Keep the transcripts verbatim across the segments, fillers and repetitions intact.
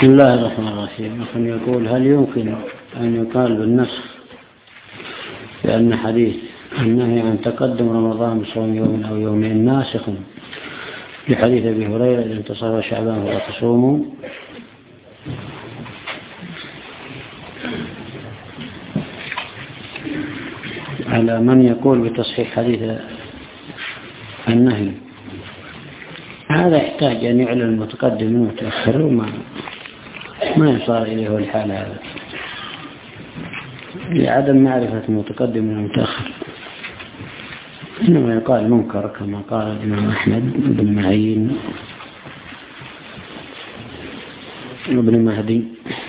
بسم الله الرحمن الرحيم. أخي يقول: هل يمكن أن يقال بالنسخ لأن حديث النهي عن تقدم رمضان بصوم يوم أو يومين ناسخ لحديث أبي هريرة إذا انتصف شعبان فلا تصوموا؟ على من يقول بتصحيح حديث النهي، هذا يحتاج أن يعلن المتقدم من المتأخر، وما ما يصار إليه الحال هذا لعدم معرفة المتقدم من المتأخر، إنما يقال منكر كما قال الإمام أحمد بن معين وابن مهدي.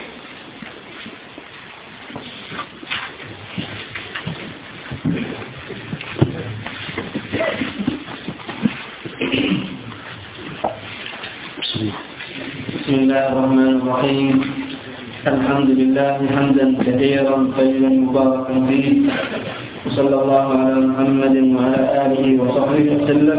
بسم الله الرحمن الرحيم. الحمد لله حمدا كثيرا طيبا مباركا فيه، وصلى الله على محمد وعلى آله وصحبه وسلم.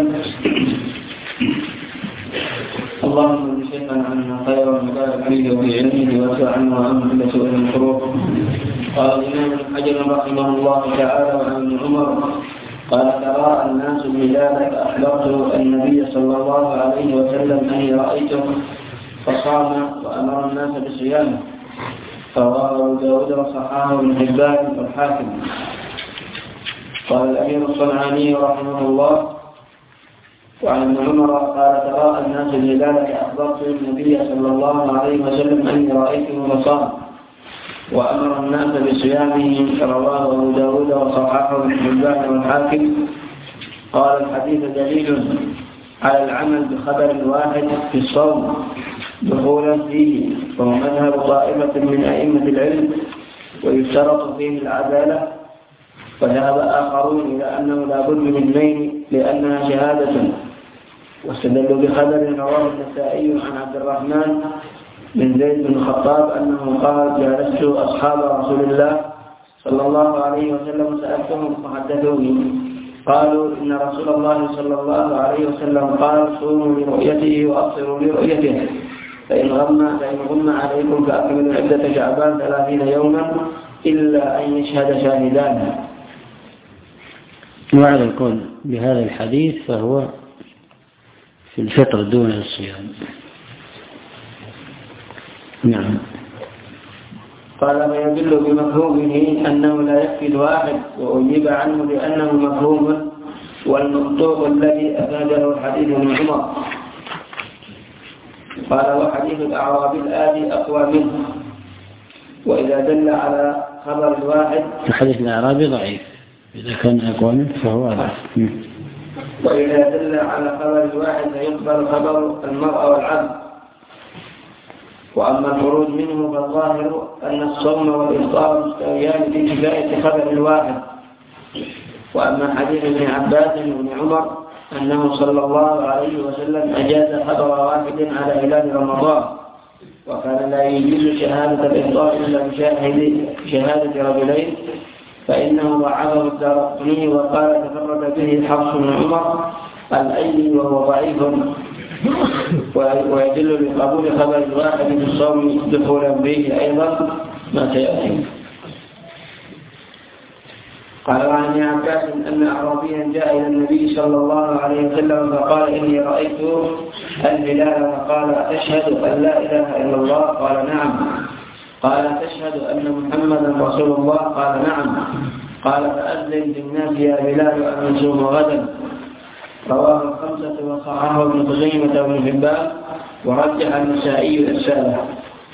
اللهم اجزنا عنا خيرا وبارك فيه وفي علمه واسع عنه وعن كل سوء الحروف. قال الإمام ابن حجر رحمه الله تعالى وعن ابن عمر قال: ترى الناس الهلال فأخبرت النبي صلى الله عليه وسلم أني رأيته فصام وأمر الناس بصيامه. رواه أبو داود وصححه ابن حبان والحاكم. قال الأمير الصنعاني رحمه الله وعن ابن عمر قال: ترى الناس الهلال فأخبرت النبي صلى الله عليه وسلم أني رأيته فصام وأمر الناس بصيامه. رواه أبو داود وصححه ابن حبان والحاكم. قال: الحديث دليل على العمل بخبر واحد في الصوم دخولا فيه، وهو مذهب طائفة من أئمة العلم، ويشترط فيه العدالة. وذهب آخرون إلى أنه لا بد من اثنين لأنها شهادة، واستدلوا بخبر رواه النسائي عن عبد الرحمن بن زيد بن الخطاب أنه قال: جالست أصحاب رسول الله صلى الله عليه وسلم سألتهم فحدثوني قالوا: إن رسول الله صلى الله عليه وسلم قال: صوموا لرؤيته وأبصروا لرؤيته، فإن غم فإن غم عليكم فأكملوا عدة شعبان ثلاثين يوما إلا أن يشهد شاهدان. وعلى القول بهذا الحديث فهو في الفطر دون الصيام. نعم. قال: ويدل بمفهومه أنه لا يكفي الواحد، وأجيب عنه بأنه مفهوم، والمنطوق الذي أفاده الحديث من عمر. قال: وحديث الأعرابي الآتي أقوى منه، وإذا دل على خبر الواحد. حديث الأعرابي ضعيف، إذا كان أقوى منه فهو ضعيف. وإذا دل على خبر الواحد فيقبل خبر المرء والعبد. وأما الخروج منه فالظاهر أن الصوم والإفطار مستويان في كفاية خبر الواحد. وأما حديث ابن عباس وابن عمر أنه صلى الله عليه وسلم أجاز خبر واحد على هلال رمضان، وكان لا يجوز شهادة الإفطار إلا بشاهد شهادة رجلين، فإنه ضعفه الدارقطني وقال: تفرد به حفص بن عمر الأيلي وهو ضعيف، ويدل لقبول خبر الواحد في الصوم دخولا به أيضا ما سيأتي. قال: وعن ابن عباس أن أعرابيا جاء إلى النبي صلى الله عليه وسلم فقال: إني رأيت الهلال، فقال: أتشهد أن لا إله إلا الله؟ قال: نعم. قال: تشهد أن محمدا رسول الله؟ قال: نعم. قال: فأذن للناس يا بلال أن يصوموا غدا. رواه الخمسة وصححه ابن خزيمة وابن حبان، ورجح النسائي إرساله.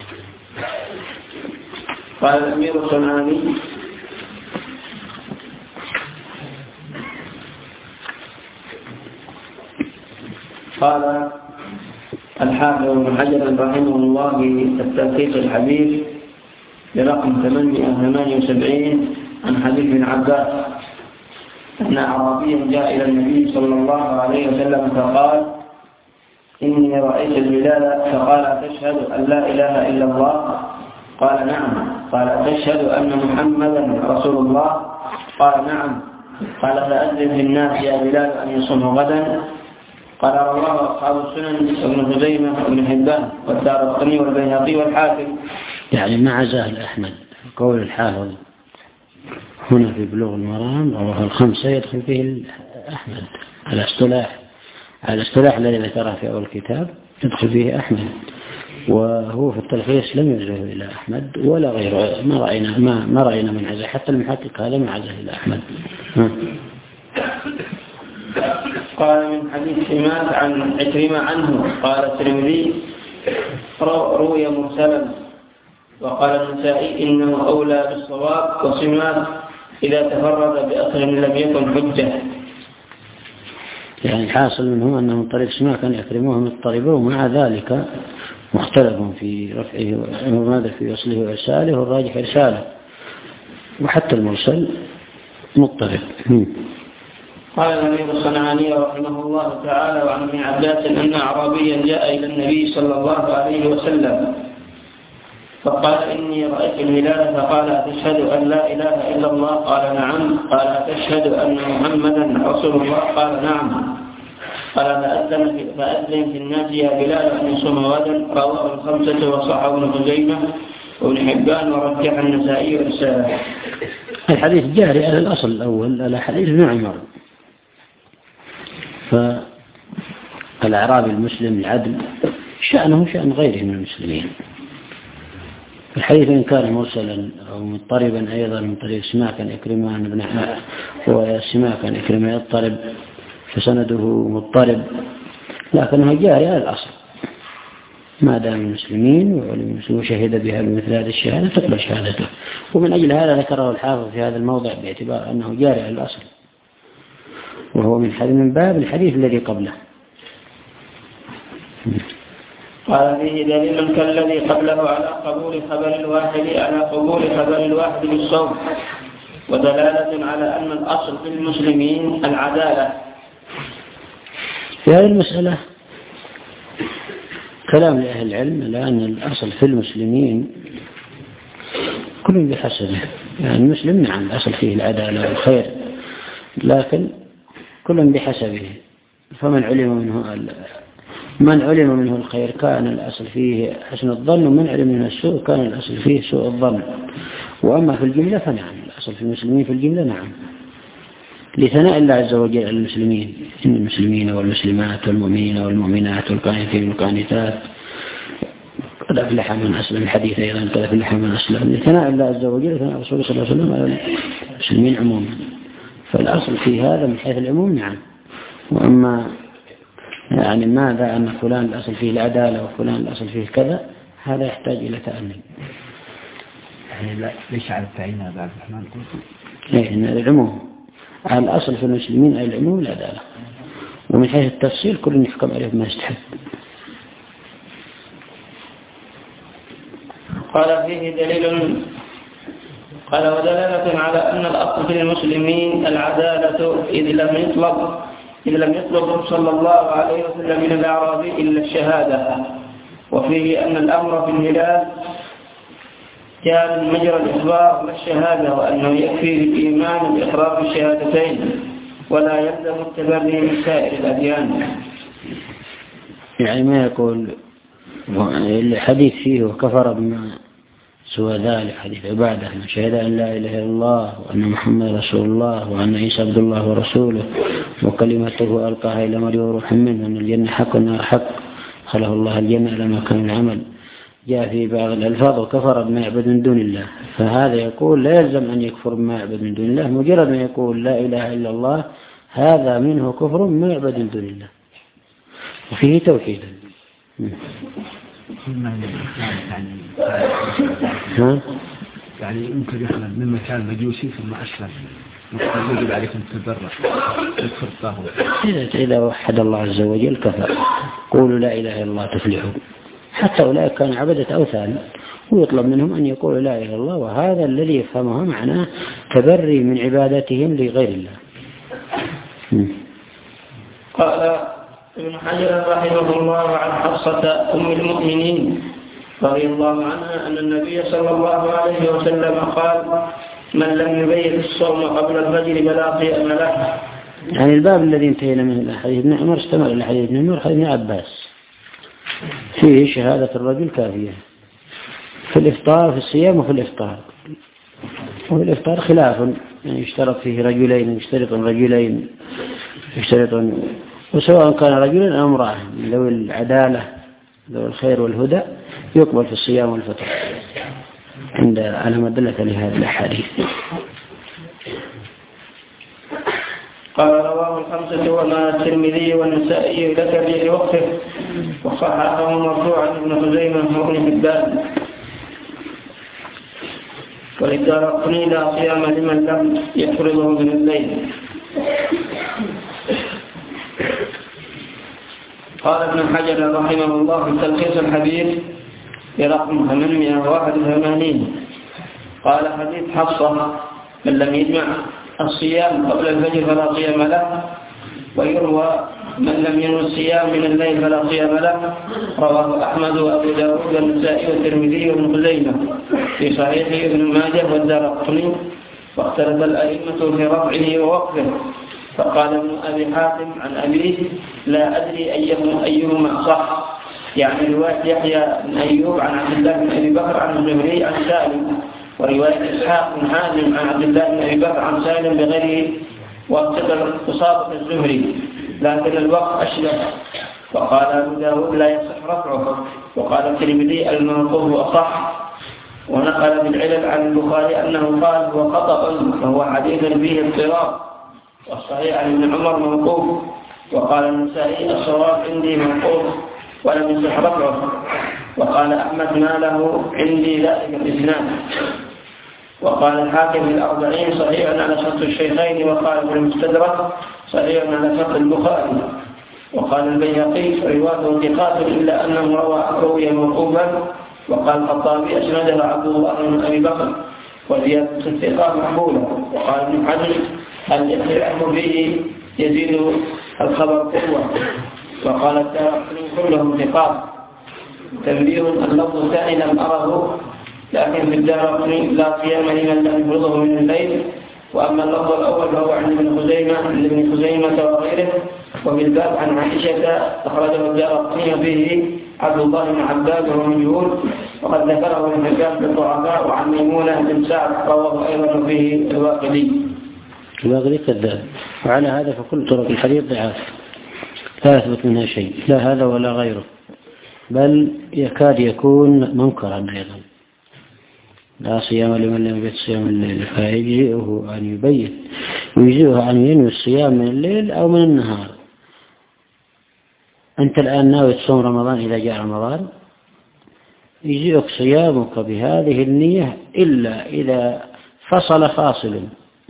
قال الأمير الصنعاني: قال الحافظ ابن حجر رحمه الله في التلخيص الحديث برقم ثمانمائة وثمانية وسبعين عن حديث ابن عباس أن أعرابيا جاء إلى النبي صلى الله عليه وسلم فقال: إني رأيت الهلال، فقال: تشهد أن لا إله إلا الله؟ قال: نعم. قال: تشهد أن محمدا رسول الله؟ قال: نعم. قال: فأذن للناس يا بلال أن يصوموا غدا. قال رواه أصحاب السنن ابن خزيمة وابن حبان والدارقطني والبيهقي والحاكم. يعني ما عزاه أحمد. قول الحافظ هنا في بلوغ المرام رواه الخمسة يدخل فيه أحمد على اصطلاح على الاصطلاح الذي ذكره في أول الكتاب يدخل فيه أحمد، وهو في التلخيص لم يعزه إلى أحمد ولا غيره. ما رأينا ما ما رأينا من عزه، حتى المحقق هذا ما عزه إلى أحمد. ها. قال من حديث سماك عن عكرمة عنه قال الترمذي روي مرسلا، وقال النسائي إنه أولى بالصواب، وسماك إذا تفرد بأصل لم يكن حجة. يعني حاصل منه أنه من طريق سماك أن يكرموه من الطريبة، ومع ذلك مختلف في رفعه وماذا في وصله وإرساله، والراجح إرساله، وحتى المرسل مضطرب. قال الأمير الصنعاني رحمه الله تعالى وعن ابن عباس أن أعرابيا جاء إلى النبي صلى الله عليه وسلم فقال إني رأيت الهلال، فقال أتشهد أن لا إله إلا الله؟ قال نعم. قال أتشهد أن محمدا رسول الله؟ قال نعم. قال فأذن في الناس يا بلال أن يصوم غدا. رواه الخمسة وصححه ابن خزيمة وابن حبان ورجح النسائي ورساله. الحديث جاري على الأصل الأول على حديث ابن عمر. فالأعرابي المسلم العدل شأنه شأن غيره من المسلمين. الحديث إن كان مرسلا أو مضطربا أيضا من طريق سماك يكرمه بن حماد وسماك يكرمه يضطرب فسنده مضطرب، لكنه جاري على الأصل ما دام المسلمين وشهد بها بمثل هذه الشهادة تقبل شهادته. ومن أجل هذا ذكره الحافظ في هذا الموضع باعتبار أنه جاري على الأصل، وهو من حديث من باب الحديث الذي قبله. قال فيه دليل كالذي قبله على قبول خبر الواحد على قبول خبر الواحد بالصوم، ودلالة على أن الأصل في المسلمين العدالة. في هذه المسألة كلام لأهل العلم لأن الأصل في المسلمين كل بحسبه. يعني المسلم نعم الأصل فيه العدالة والخير، لكن كل بحسبه. فمن علم منه من علم منه الخير كان الأصل فيه حسن الظن، ومن علم منه السوء كان الأصل فيه سوء الظن. وأما في الجملة فنعم الأصل في المسلمين في الجملة نعم، لثناء الله عز وجل على المسلمين إن المسلمين والمسلمات والمؤمنين والمؤمنات والقانتين والقانتات قد أفلح من أسلم. الحديث أيضا قد أفلح من أسلم، لثناء الله عز وجل وثناء رسوله صلى الله عليه وسلم على المسلمين عموما. فالأصل في هذا من حيث العموم نعم. وأما يعني ماذا أن فلان الأصل فيه العدالة وفلان الأصل فيه كذا، هذا يحتاج إلى تأمل. يعني لا ليش على التعيين هذا عبد الرحمن؟ إيه إن العموم الأصل في المسلمين العموم العدالة، ومن حيث التفصيل كل يحكم عليه ما يستحب. قال فيه دليل قال ودلالة على أن الأصل في المسلمين العدالة إذ لم يطلب إذ لم يطلب صلى الله عليه وسلم من الأعرابي إلا الشهادة. وفيه أن الأمر في الهلال كان مجرى الإخبار والشهادة، وأنه يكفي الإيمان بإقرار الشهادتين ولا يلزم التبري من سائر الأديان. يعني ما يقول الحديث فيه وكفر بما سوى ذلك حديث عبادة من شهد أن لا إله إلا الله وأن محمد رسول الله وأن عيسى عبد الله ورسوله وكلمته ألقاها إلى مريم وروح منه وأن الجنة حق والنار حق خلق الله الجنة لما كان العمل. جاء في بعض الألفاظ وكفر بما يعبد من دون الله، فهذا يقول لا يلزم أن يكفر بما يعبد من دون الله، مجرد ما يقول لا إله إلا الله هذا منه كفر بما يعبد من دون الله وفيه توحيد. ها؟ يعني يمكن يخلق من مكان مجوسي ثم أسلم يجب عليك أن تتبرع يكفر الطاغوت. إذا وحد الله عز وجل كفر. قولوا لا إله إلا الله تفلحوا. حتى أولئك كانوا عبدة أوثان ويطلب منهم أن يقولوا لا إله إلا الله، وهذا الذي يفهمه معناه تبري من عبادتهم لغير الله. قال ابن حجر رحمه الله عن حفصة أم المؤمنين رضي الله عنها أن النبي صلى الله عليه وسلم قال من لم يبيت الصوم قبل الفجر فلا صيام له، يعني الباب الذي انتهينا منه حديث ابن عمر اشتمل على حديث ابن عمر حديث ابن عباس فيه شهادة الرجل كافية في الإفطار في الصيام وفي الإفطار. وفي الإفطار خلاف يعني يشترط فيه رجلين يشترط رجلين يشترط وسواء كان رجلا أو امرأة لو العدالة لو الخير والهدى يقبل في الصيام والفطر عند على ما دلت لهذه الأحاديث. قال رواه الخمسة وما الترمذي والنسائي لك به وقفه وصححه مرفوعا ابن خزيمة وابن حبان وللدارقطني لا صيام لمن لم يفرضه من الليل. قال ابن حجر رحمه الله في تلخيص الحديث برقم ثمانمائة وواحد وثمانين قال حديث حفصة من لم يجمع الصيام قبل الفجر فلا صيام له، ويروى من لم ينوي الصيام من الليل فلا صيام له. رواه أحمد وأبو داود والنسائي والترمذي وابن خزيمة في صحيحه ابن ماجه والدارقطني، واختلف الأئمة في رفعه ووقفه. فقال ابن أبي حاتم عن أبيه لا أدري أيهما أيهما صح، يعني رواية يحيى بن أيوب عن عبد الله بن أبي بكر عن الزهري عن سالم، ورواية إسحاق بن حازم عن عبد الله بن أبي بكر عن سالم بغيره واقتدر إصابة الزهري، لكن الوقت أشبه. وقال أبو داود لا يصح رفعه، وقال الترمذي الموقوف أصح، ونقل بالعلل عن البخاري أنه قال هو خطأ وهو حديث فيه اضطراب، والصحيح عن ابن عمر موقوف. وقال النسائي الصواب عندي موقوف ولم يصح رفعه. وقال أحمد ما له عندي ذلك الإسناد. وقال الحاكم في الأربعين صحيح على شرط الشيخين، وقال في المستدرك صحيح على شرط البخاري. وقال البيهقي رواته ثقات إلا أنه روى روي موقوفا. وقال الخطابي أسنده عبد الله بن أبي بكر وزيادة الثقات مقبولة. وقال ابن حجر الاختلاف به يزيد الخبر قوة. وقال الدارقطني كلهم ثقات. تنبيه اللفظ الثاني لم أره، لكن في الدارقطني لا صيام لمن لم يفرضه من الليل. وأما اللفظ الأول فهو عند ابن خزيمة ابن خزيمة وغيره. وفي الباب عن عائشة أخرجه الدارقطني به عبد الله بن عباس وهو مجهول، وقد ذكره ابن حبان بالضعفاء. وعن ميمونة بن سعد رواه أيضا فيه الواقدي. الواقدي كذاب. وعلى هذا فكل طرق الحديث ضعاف لا يثبت منها شيء، لا هذا ولا غيره، بل يكاد يكون منكرا أيضا. لا صيام لمن لم يبيت صيام الليل، فيجزئه أن يبيت ويجزئه أن ينوي الصيام من الليل أو من النهار. أنت الآن ناوي تصوم رمضان إذا جاء رمضان، يجزئك صيامك بهذه النية إلا إذا فصل فاصل،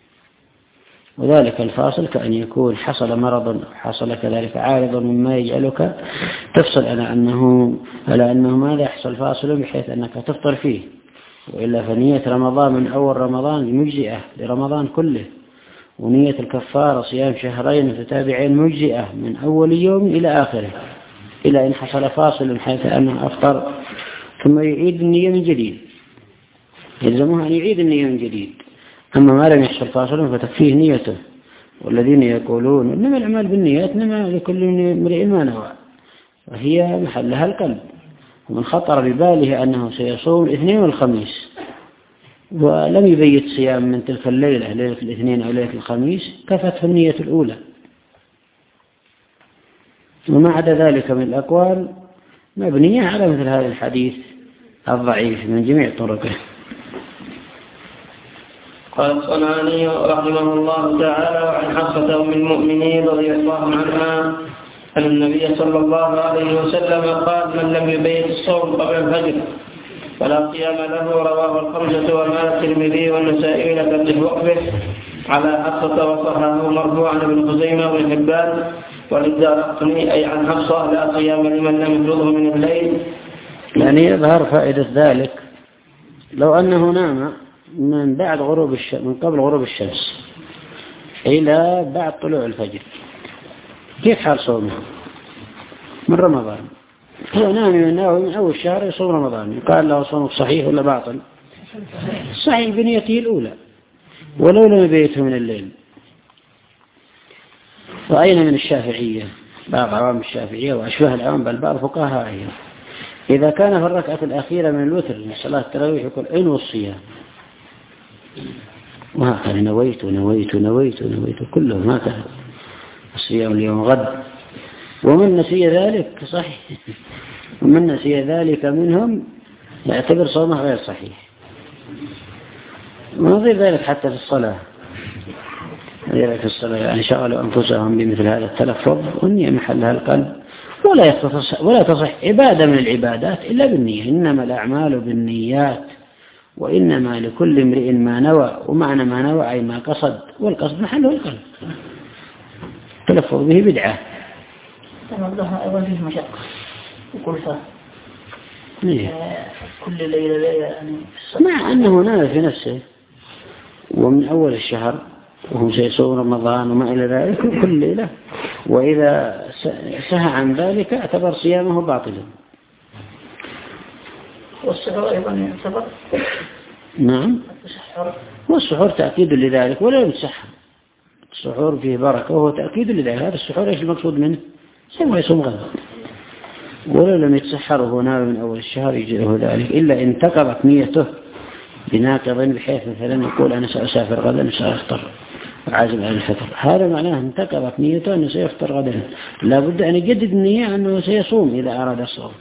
وذلك الفاصل كأن يكون حصل مرض أو حصل كذلك عارض مما يجعلك تفصل على أنه على أنه ماذا يحصل فاصل بحيث أنك تفطر فيه. وإلا فنية رمضان من أول رمضان مجزئة لرمضان كله، ونية الكفارة صيام شهرين متتابعين مجزئة من أول يوم إلى آخره، إلى إن حصل فاصل من حيث أنه أفطر ثم يعيد النية من جديد، يلزمه أن يعيد النية من جديد. أما ما لم يحصل فاصل فتكفيه نيته. والذين يقولون إنما الأعمال بالنيات إنما لكل امرئ ما نوى، وهي محلها القلب. ومن خطر بباله أنه سيصوم الاثنين والخميس ولم يبيت صيام من تلك الليلة ليلة الاثنين أو ليلة الخميس، كفته النية الأولى. وما عدا ذلك من الأقوال مبنية على مثل هذا الحديث الضعيف من جميع طرقه. قال الصنعاني رحمه الله تعالى وعن حفصة أم المؤمنين رضي الله عنها أن النبي صلى الله عليه وسلم قال من لم يبيت الصوم قبل الفجر فلا صيام له. رواه الخمسة وما الترمذي والنسائي لفتح وقفه على حفصة وصححه مرفوعا ابن خزيمة وابن حبان وللدارقطني أي عن حفصة لا صيام لمن لم يفرضه من الليل. يعني يظهر فائدة ذلك لو أنه نام من بعد غروب الشمس من قبل غروب الشمس إلى بعد طلوع الفجر، كيف حال صومه من رمضان؟ هو نام من أول الشهر يصوم رمضان، يقال له صومك صحيح ولا باطل؟ صحيح بنيته الأولى ولو لم يبيته من الليل. رأينا من الشافعية بعض عوام الشافعية وأشبه العوام بل بعض فقهائهم إذا كان في الركعة الأخيرة من الوتر من صلاة التراويح يقول انوي الصيام، وهكذا نويت نويت نويت نويت كلهم هكذا الصيام اليوم غد. ومن نسي ذلك صحيح، ومن نسي ذلك منهم يعتبر صومه غير صحيح. ونظير ذلك حتى في الصلاة، ذلك في الصلاة يعني شغلوا أنفسهم بمثل هذا التلفظ والنية محلها القلب، ولا تصح ولا تصح عبادة من العبادات إلا بالنية، إنما الأعمال بالنيات وإنما لكل امرئ ما نوى، ومعنى ما نوى أي ما قصد، والقصد محله القلب. التلفظ به بدعة. تنظرها أيضا فيه مشقة وكلفة إيه. كل ليلة ليلة يعني مع أنه نال في نفسه ومن أول الشهر وهم سيصوم رمضان وما إلى ذلك كل ليلة، وإذا سهى عن ذلك اعتبر صيامه باطلا. والسحور أيضا يعتبر. نعم. السحور. والسحور تأكيد لذلك ولا يتسحر. السحور فيه بركة وهو تأكيد لذلك. هذا السحور إيش المقصود منه؟ سوى يصوم غدا، ولو لم يتسحر وهو ناوي من أول الشهر يجزئه ذلك، إلا إن انتقضت نيته بناقض بحيث مثلا يقول أنا سأسافر غدا وسأفطر عازم على الفطر، هذا معناه انتقضت نيته أنه سيفطر غدا، لا بد أن يجدد النية أنه سيصوم إذا أراد الصوم.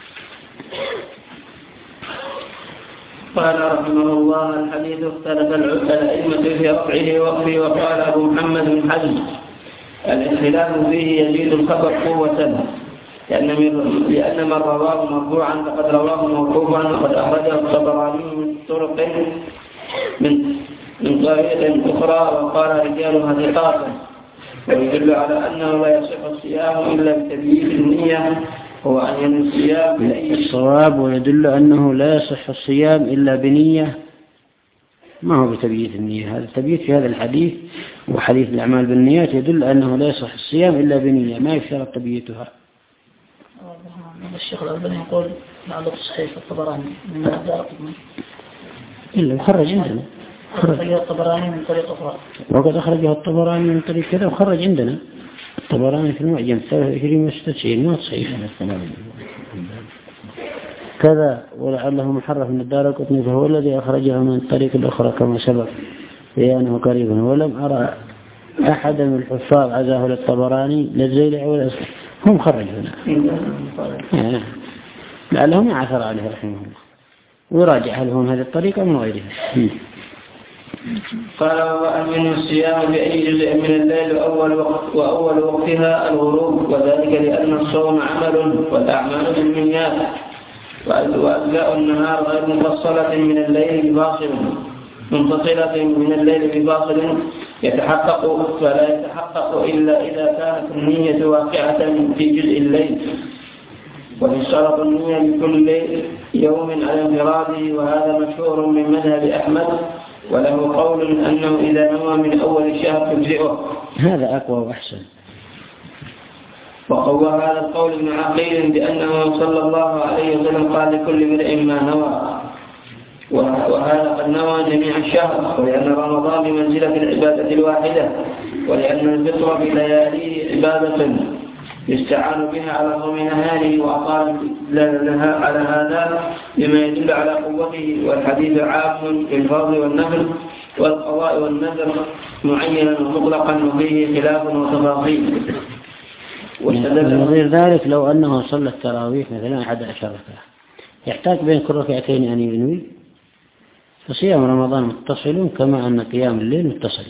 قال رحمه الله: الحديث اختلف الأئمة في رفعه وقفه، وقال أبو محمد بن حزم: الاختلاف فيه يزيد الخبر قوة، لأن من رواه مرفوعا فقد رواه موقوفا، وقد أخرجه الطبراني من طرق من من طريق أخرى وقال رجالها ثقات، ويدل على أنه لا يصح الصيام إلا بتبييت النية، هو أن ينوي الصيام. الصواب ويدل أنه لا يصح الصيام إلا بنية، ما هو بتبييت النية. هذا التبييت في هذا الحديث وحديث الأعمال بالنيات يدل أنه لا يصح الصيام إلا بنية، ما يشترط تبييتها. الشيخ الألباني يقول معلق صحيح الطبراني من الدار قطني إلا خرج عندنا، أخرجه الطبراني من طريق أخرى، وقد أخرجه الطبراني من طريق كذا وخرج عندنا الطبراني في المعجم ثلاثة وعشرين وستين ما صحيح كذا، ولعله محرف من الدار قطني فهو الذي أخرجه من الطريق الأخرى كما سبق لأنه قريب. ولم أرى أحد من الحفاظ عزاه للطبراني للزيلع ولا أسكر، هم خرجونا يعني لعلهم يعثر عليه رحمه الله ويراجع هل هم هذه الطريقة من غيرها. قال: وأمن الصيام بأي جزء من الليل وأول, وقت وأول وقتها الغروب، وذلك لأن الصوم عمل والأعمال بالنيات، وأجزاء النهار غير مفصلة من الليل بفاصل منفصلة من الليل بفاصل يتحقق فلا يتحقق إلا إذا كانت النية واقعة في جزء الليل، ويشترط النية لكل يوم على انفراده، وهذا مشهور من مذهب أحمد، وله قول أنه إذا نوى من أول الشهر تجزئه. هذا أقوى وأحسن. وقوى هذا القول ابن عقيل بأنه صلى الله عليه وسلم قال لكل امرئ ما نوى، وهذا قد نوى جميع الشهر، ولأن رمضان بمنزلة العبادة الواحدة، ولأن الفطر بلياليه عبادة يستعان بها على صوم نهاره، وأقال لها على هذا بما يدل على قوته. والحديث عام بالفرض والنفل والقضاء والنذر معينا ومطلقا، وفيه خلاف وتفاصيل. وغير ذلك لو أنه صلى التراويح مثلا أحد عشر ركعة يحتاج بين كل ركعتين أن ينوي، فصيام رمضان متصل كما أن قيام الليل متصل.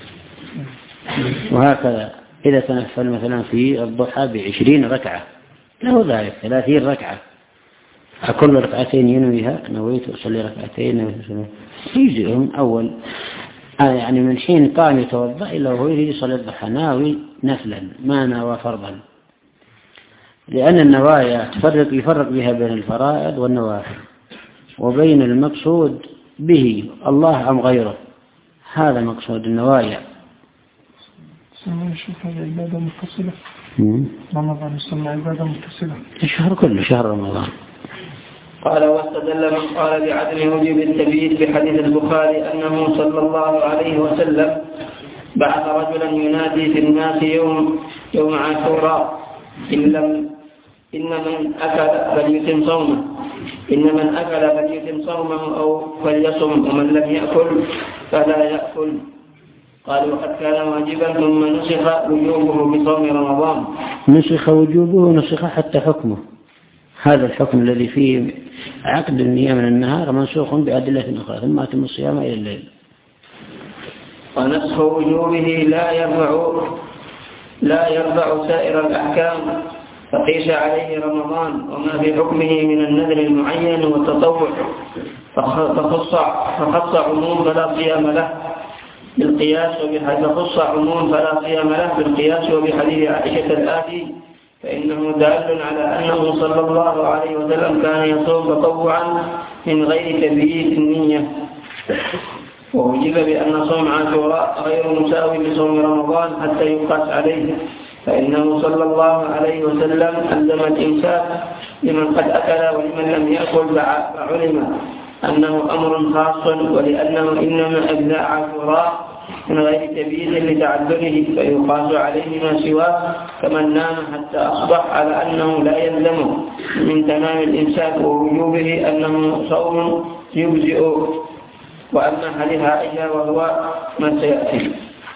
وهكذا إذا تنفل مثلا في الضحى بعشرين ركعة له ذلك ثلاثين ركعة، كل ركعتين ينويها نويت أصلي ركعتين يجزئهم أول يعني من حين قام يتوضأ إلا وهو يريد يصلي الضحى ناوي نفلا ما ناوى فرضا، لأن النوايا تفرق يفرق بها بين الفرائض والنوافل وبين المقصود به الله أم غيره، هذا مقصود النوايا. سمع الشيخ هذا عبادة متصلة. رمضان يسمى عبادة متصلة. الشهر كله شهر رمضان. قال: واستدل من قال بعدم وجوب التبييت بحديث البخاري أنه صلى الله عليه وسلم بعث رجلا ينادي في الناس يوم يوم عاشوراء إن لم إن من أكل فليتم صومه إن من أكل فليتم صومه أو فليصم ومن لم يأكل فلا يأكل. قالوا قد كان واجبا ثم نسخ وجوبه بصوم رمضان. نسخ وجوبه نسخ حتى حكمه. هذا الحكم الذي فيه عقد النية من النهار منسوخ بأدلة أخرى ثم أتم الصيام إلى الليل. ونسخ وجوبه لا يرفع لا يرفع سائر الأحكام فقيس عليه رمضان وما في حكمه من النذر المعين والتطوع فخص فخص عموم فلا صيام له بالقياس وبحديث فخص عموم فلا صيام له بالقياس وبحديث عائشة الآتي فإنه دال على أنه صلى الله عليه وسلم كان يصوم تطوعا من غير تبييت النية. ووجب بأن صوم عاشوراء غير مساوي لصوم رمضان حتى يقاس عليه فإنه صلى الله عليه وسلم ألزم الإمساك لمن قد أكل ولمن لم يأكل فعلم أنه أمر خاص ولأنه إنما أجزاء عاشوراء من غير تبييت لتعذره فيقاس عليه ما سواه كمن نام حتى أصبح على أنه لا يلزم من تمام الإمساك ووجوبه أنه صوم يجزئ. وأما حديث عائشة وهو ما سيأتي.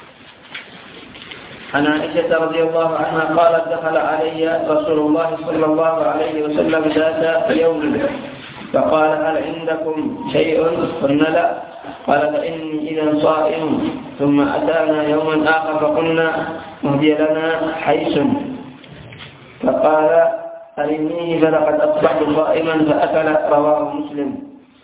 عن عائشة رضي الله عنها قالت دخل علي رسول الله صلى الله عليه وسلم ذات يوم فقال هل عندكم شيء؟ قلنا لا. قال فإني إذا صائم. ثم أتانا يوما آخر فقلنا مهدي لنا حيث فقال أرنيه فلقد أصبحت صائما فأكل. رواه مسلم.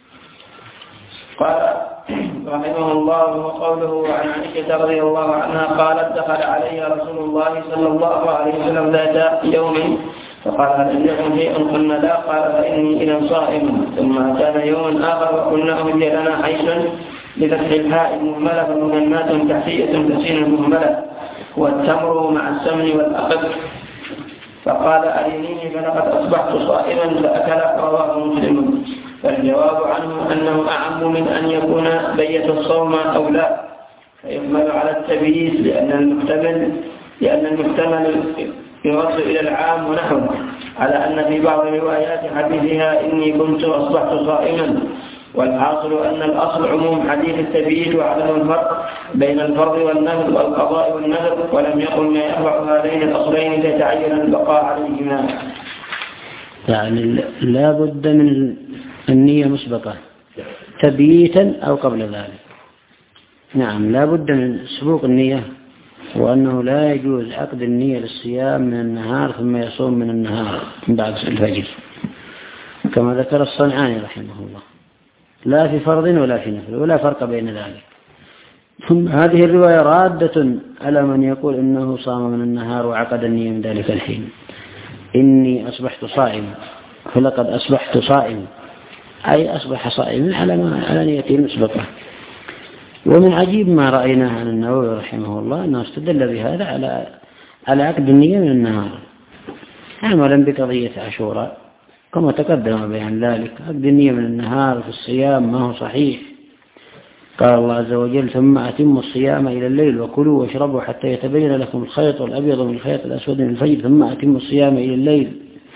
قال رحمه الله وقوله عن عائشة رضي الله عنها قالت دخل علي رسول الله صلى الله عليه وسلم ذات يوم فقال هل عندكم شيء؟ قلنا لا. قال فإني إذا صائم. ثم أتانا يوم آخر وقلنا أهدي لنا حيث بفتح الهاء المهملة فمهمات تحتية تسين المهملة والتمر مع السمن والأقد فقال أرنيه فلقد أصبحت صائما فأكل. رواه مسلم. فالجواب عنه أنه أعم من أن يكون بيت الصوم أو لا فيحمل على التبييت لأن المحتمل لأن المحتمل يرد إلى العام ونحوه على أن في بعض روايات حديثها إني كنت أصبحت صائما. والحاصل أن الأصل عموم حديث التبييت وعدم الفرق بين الفرض والنذر والقضاء والنذر ولم يقل ما يرفع هذين الأصلين ليتعين البقاء عليهما. يعني لا بد من النية مسبقة تبييتا أو قبل ذلك. نعم لا بد من سبوق النية وأنه لا يجوز عقد النية للصيام من النهار ثم يصوم من النهار من بعد الفجر كما ذكر الصنعاني رحمه الله لا في فرض ولا في نفل ولا فرق بين ذلك. ثم هذه الرواية رادة على من يقول إنه صام من النهار وعقد النية من ذلك الحين. إني أصبحت صائما فلقد أصبحت صائما أي أصبح صائما على ما على نيته المسبقة. ومن عجيب ما رأيناه عن النووي رحمه الله أنه استدل بهذا على على عقد النية من النهار عملا بقضية عاشوراء كما تقدم بيان ذلك. عقد النية من النهار في الصيام ما هو صحيح. قال الله عز وجل ثم أتموا الصيام إلى الليل وكلوا واشربوا حتى يتبين لكم الخيط الأبيض من الخيط الأسود من الفجر ثم أتموا الصيام إلى الليل.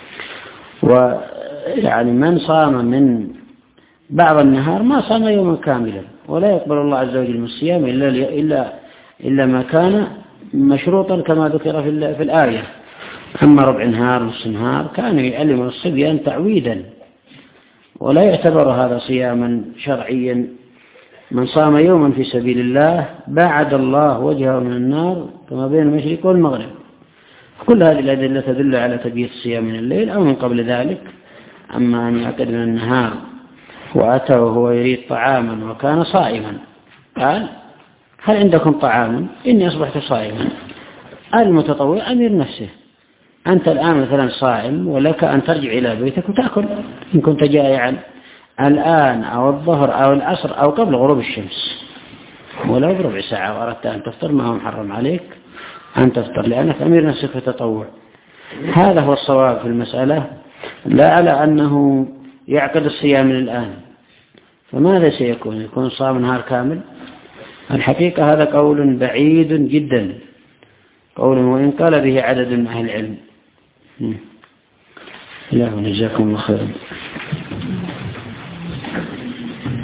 ويعني من صام من بعض النهار ما صام يوما كاملا ولا يقبل الله عز وجل من الصيام إلا, إلا, إلا ما كان مشروطا كما ذكر في, في الآية. أما ربع نهار نصف نهار كان يعلم الصبيان تعويدا ولا يعتبر هذا صياما شرعيا. من صام يوما في سبيل الله باعد الله وجهه من النار كما بين المشرق والمغرب. كل هذه الأدلة تدل على تبييت الصيام من الليل أو من قبل ذلك. أما أن يعتد من النهار وأتى وهو يريد طعاما وكان صائما قال هل عندكم طعام؟ إني أصبحت صائما. المتطوع أمير نفسه. أنت الآن مثلا صائم ولك أن ترجع إلى بيتك وتأكل إن كنت جائعا الآن أو الظهر أو العصر أو قبل غروب الشمس ولو بربع ساعة وأردت أن تفطر ما هو محرم عليك أن تفطر لأنك أمير نفسك في التطوع. هذا هو الصواب في المسألة لا على أنه يعقد الصيام من الآن. فماذا سيكون؟ يكون صام نهار كامل الحقيقة هذا قول بعيد جدا، قول وإن قال به عدد من أهل العلم. لا، جزاكم الله خيرا.